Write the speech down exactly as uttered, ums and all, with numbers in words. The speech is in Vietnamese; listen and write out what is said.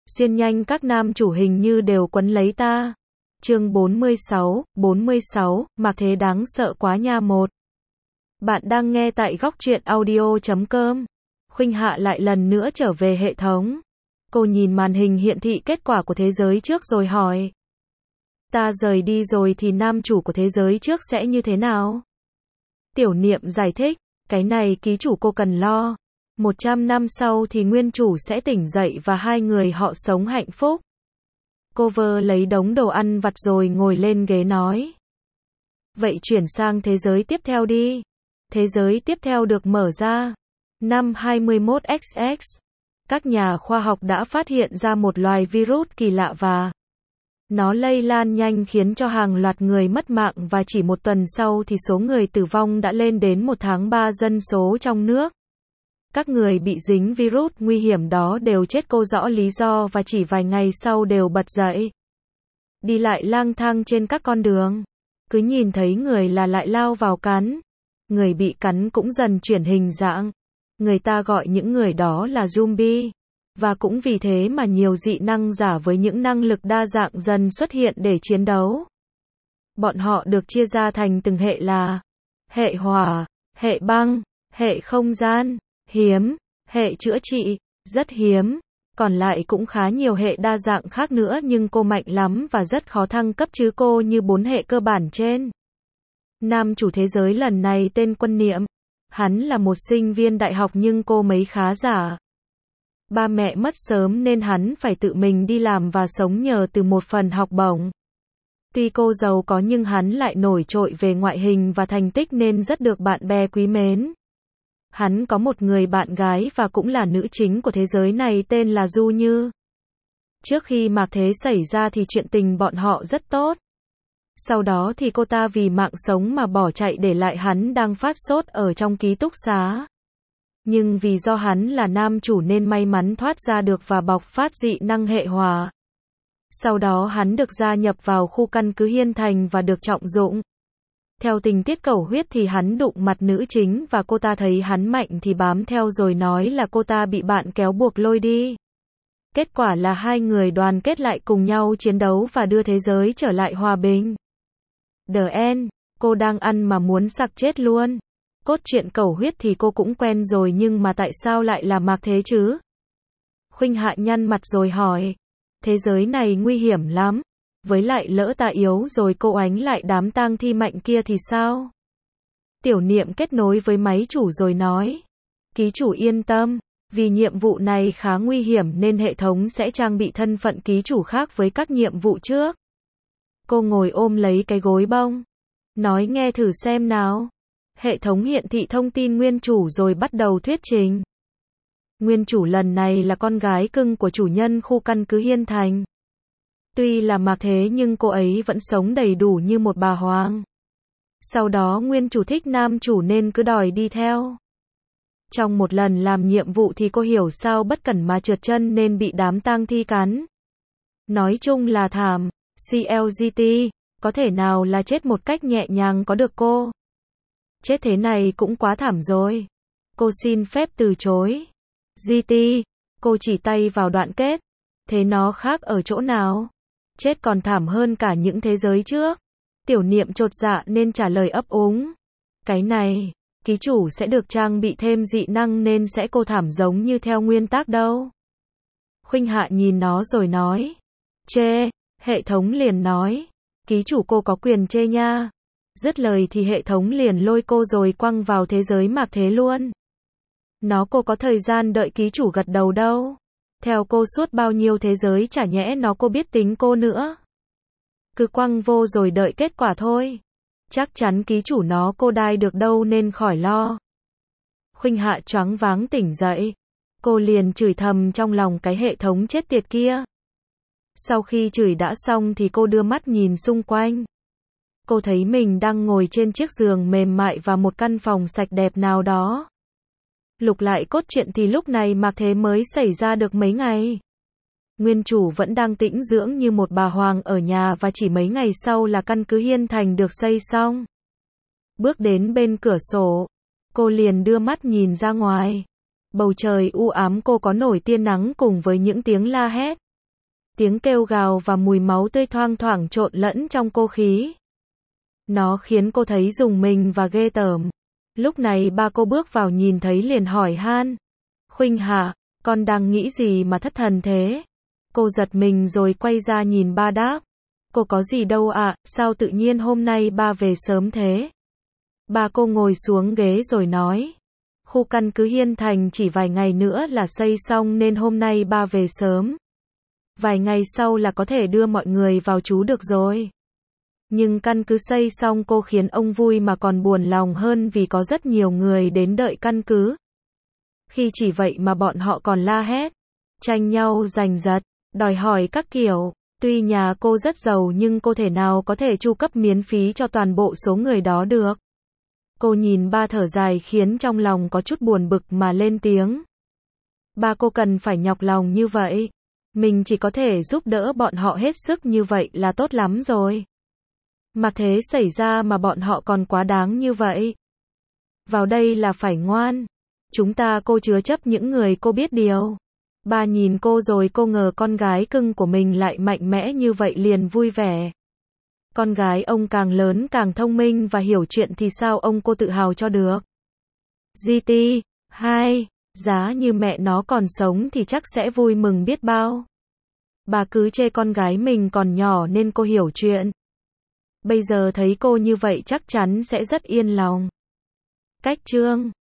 Xuyên nhanh các nam chủ hình như đều quấn lấy ta. Chương bốn mươi sáu, bốn mươi sáu, Mạc Thế đáng sợ quá nha một. Bạn đang nghe tại góc truyện audio chấm com. Khuynh Hạ lại lần nữa trở về hệ thống. Cô nhìn màn hình hiển thị kết quả của thế giới trước rồi hỏi. Ta rời đi rồi thì nam chủ của thế giới trước sẽ như thế nào? Tiểu Niệm giải thích, cái này ký chủ cô cần lo. một trăm năm sau thì nguyên chủ sẽ tỉnh dậy và hai người họ sống hạnh phúc. Cô vơ lấy đống đồ ăn vặt rồi ngồi lên ghế nói. Vậy chuyển sang thế giới tiếp theo đi. Thế giới tiếp theo được mở ra. Năm hai mươi mốt xx, các nhà khoa học đã phát hiện ra một loài virus kỳ lạ và nó lây lan nhanh khiến cho hàng loạt người mất mạng và chỉ một tuần sau thì số người tử vong đã lên đến một tháng ba dân số trong nước. Các người bị dính virus nguy hiểm đó đều chết cô rõ lý do và chỉ vài ngày sau đều bật dậy. Đi lại lang thang trên các con đường. Cứ nhìn thấy người là lại lao vào cắn. Người bị cắn cũng dần chuyển hình dạng. Người ta gọi những người đó là zombie. Và cũng vì thế mà nhiều dị năng giả với những năng lực đa dạng dần xuất hiện để chiến đấu. Bọn họ được chia ra thành từng hệ là hệ hỏa, hệ băng, hệ không gian, hiếm, hệ chữa trị, rất hiếm. Còn lại cũng khá nhiều hệ đa dạng khác nữa nhưng cô mạnh lắm và rất khó thăng cấp chứ cô như bốn hệ cơ bản trên. Nam chủ thế giới lần này tên Quân Niệm. Hắn là một sinh viên đại học nhưng cô mấy khá giả. Ba mẹ mất sớm nên hắn phải tự mình đi làm và sống nhờ từ một phần học bổng. Tuy cô giàu có nhưng hắn lại nổi trội về ngoại hình và thành tích nên rất được bạn bè quý mến. Hắn có một người bạn gái và cũng là nữ chính của thế giới này tên là Du Như. Trước khi Mạc Thế xảy ra thì chuyện tình bọn họ rất tốt. Sau đó thì cô ta vì mạng sống mà bỏ chạy để lại hắn đang phát sốt ở trong ký túc xá. Nhưng vì do hắn là nam chủ nên may mắn thoát ra được và bộc phát dị năng hệ hỏa. Sau đó hắn được gia nhập vào khu căn cứ Hiên Thành và được trọng dụng. Theo tình tiết cầu huyết thì hắn đụng mặt nữ chính và cô ta thấy hắn mạnh thì bám theo rồi nói là cô ta bị bạn kéo buộc lôi đi. Kết quả là hai người đoàn kết lại cùng nhau chiến đấu và đưa thế giới trở lại hòa bình. The End, cô đang ăn mà muốn sặc chết luôn. Cốt truyện cầu huyết thì cô cũng quen rồi nhưng mà tại sao lại là Mạc Thế chứ? Khuynh Hạ nhăn mặt rồi hỏi. Thế giới này nguy hiểm lắm. Với lại lỡ ta yếu rồi cô ánh lại đám tang thi mạnh kia thì sao? Tiểu Niệm kết nối với máy chủ rồi nói. Ký chủ yên tâm, vì nhiệm vụ này khá nguy hiểm nên hệ thống sẽ trang bị thân phận ký chủ khác với các nhiệm vụ trước. Cô ngồi ôm lấy cái gối bông. Nói nghe thử xem nào. Hệ thống hiển thị thông tin nguyên chủ rồi bắt đầu thuyết trình. Nguyên chủ lần này là con gái cưng của chủ nhân khu căn cứ Hiên Thành. Tuy là Mạc Thế nhưng cô ấy vẫn sống đầy đủ như một bà hoàng. Sau đó nguyên chủ thích nam chủ nên cứ đòi đi theo. Trong một lần làm nhiệm vụ thì cô hiểu sao bất cẩn mà trượt chân nên bị đám tang thi cắn. Nói chung là thảm, xê lờ giê tê, có thể nào là chết một cách nhẹ nhàng có được cô? Chết thế này cũng quá thảm rồi. Cô xin phép từ chối. giê tê, cô chỉ tay vào đoạn kết. Thế nó khác ở chỗ nào? Chết còn thảm hơn cả những thế giới trước. Tiểu Niệm chột dạ nên trả lời ấp úng. Cái này, ký chủ sẽ được trang bị thêm dị năng nên sẽ cô thảm giống như theo nguyên tắc đâu. Khuynh Hạ nhìn nó rồi nói. Chê, hệ thống liền nói. Ký chủ cô có quyền chê nha. Dứt lời thì hệ thống liền lôi cô rồi quăng vào thế giới Mạc Thế luôn. Nó cô có thời gian đợi ký chủ gật đầu đâu. Theo cô suốt bao nhiêu thế giới chả nhẽ nó cô biết tính cô nữa. Cứ quăng vô rồi đợi kết quả thôi. Chắc chắn ký chủ nó cô đai được đâu nên khỏi lo. Khuynh Hạ choáng váng tỉnh dậy. Cô liền chửi thầm trong lòng cái hệ thống chết tiệt kia. Sau khi chửi đã xong thì cô đưa mắt nhìn xung quanh. Cô thấy mình đang ngồi trên chiếc giường mềm mại và một căn phòng sạch đẹp nào đó. Lục lại cốt truyện thì lúc này Mạc Thế mới xảy ra được mấy ngày. Nguyên chủ vẫn đang tĩnh dưỡng như một bà hoàng ở nhà và chỉ mấy ngày sau là căn cứ Hiên Thành được xây xong. Bước đến bên cửa sổ, cô liền đưa mắt nhìn ra ngoài. Bầu trời u ám cô có nổi tia nắng cùng với những tiếng la hét. Tiếng kêu gào và mùi máu tươi thoang thoảng trộn lẫn trong cô khí. Nó khiến cô thấy rùng mình và ghê tởm. Lúc này ba cô bước vào nhìn thấy liền hỏi han. Khuynh Hà, con đang nghĩ gì mà thất thần thế? Cô giật mình rồi quay ra nhìn ba đáp. Cô có gì đâu ạ, sao tự nhiên hôm nay ba về sớm thế? Ba cô ngồi xuống ghế rồi nói. Khu căn cứ Hiên Thành chỉ vài ngày nữa là xây xong nên hôm nay ba về sớm. Vài ngày sau là có thể đưa mọi người vào trú được rồi. Nhưng căn cứ xây xong cô khiến ông vui mà còn buồn lòng hơn vì có rất nhiều người đến đợi căn cứ. Khi chỉ vậy mà bọn họ còn la hét, tranh nhau giành giật, đòi hỏi các kiểu. Tuy nhà cô rất giàu nhưng cô thể nào có thể chu cấp miễn phí cho toàn bộ số người đó được. Cô nhìn ba thở dài khiến trong lòng có chút buồn bực mà lên tiếng. Ba cô cần phải nhọc lòng như vậy. Mình chỉ có thể giúp đỡ bọn họ hết sức như vậy là tốt lắm rồi. Mà thế xảy ra mà bọn họ còn quá đáng như vậy. Vào đây là phải ngoan. Chúng ta cô chứa chấp những người cô biết điều. Ba nhìn cô rồi cô ngờ con gái cưng của mình lại mạnh mẽ như vậy liền vui vẻ. Con gái ông càng lớn càng thông minh và hiểu chuyện thì sao ông cô tự hào cho được. giê tê hai, giá như mẹ nó còn sống thì chắc sẽ vui mừng biết bao. Bà cứ chê con gái mình còn nhỏ nên cô hiểu chuyện. Bây giờ thấy cô như vậy chắc chắn sẽ rất yên lòng. Cách chương